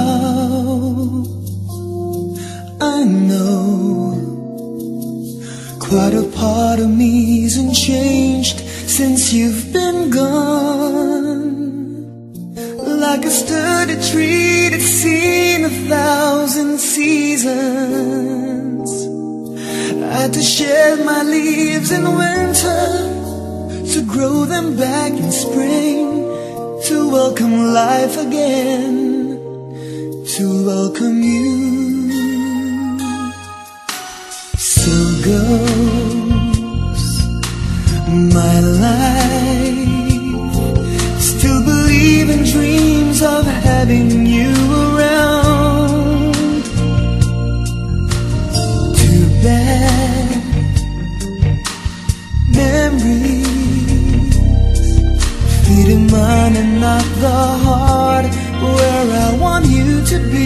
now. I know quite a part of me isn't changed since you've been gone. Like a sturdy tree that's seen 1,000 seasons, I had to shed my leaves in winter to grow them back in spring, to welcome life again, to welcome you. So goes my life, still believe in dreams of having you around. Too bad memories feed in mine and not the heart where I want you to be.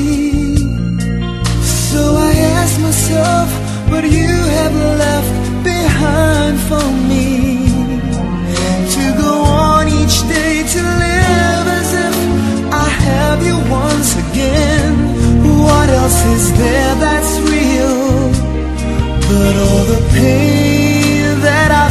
So I ask myself, what you have left behind for me, to go on each day, to live as if I have you once again. What else is there that's real but all the pain that I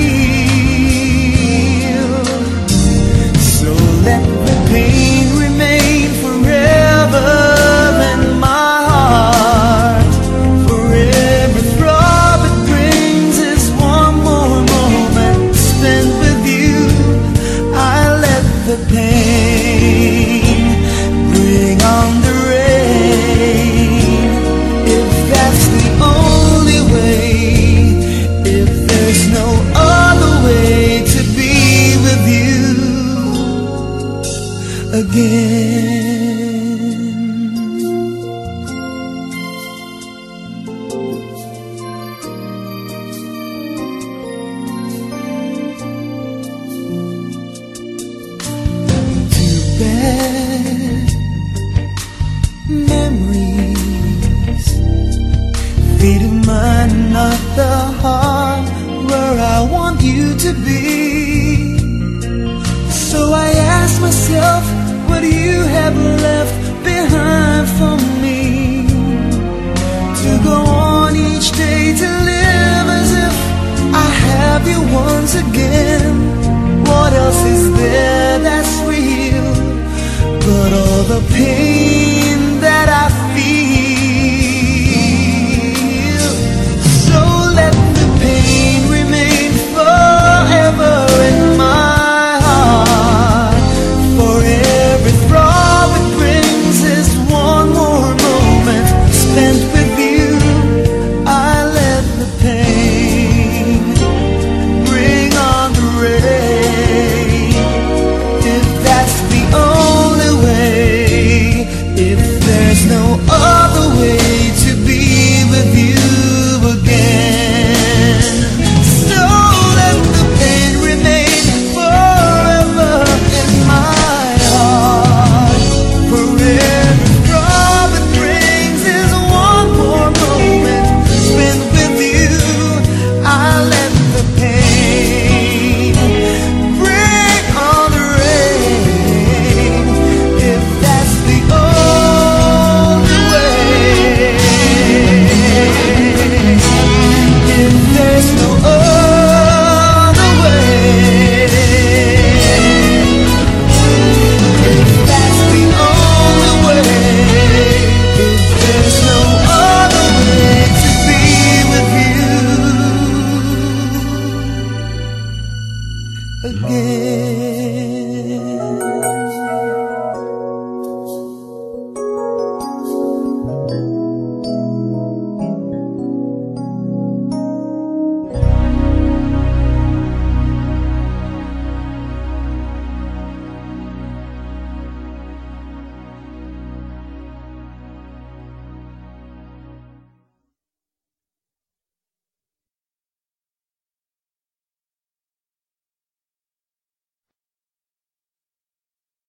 feel? So let the pain remain forever in my heart. For every throb it brings is one more moment spent with you. I let the pain bring on the rain. If that's the only way, if there's no other way to be with you again. Too bad memories feed in mine, not the heart where I want you to be. So I ask myself, what do you have left behind for me, to go on each day, to live as if I have you once again? What else is there that's real but all the pain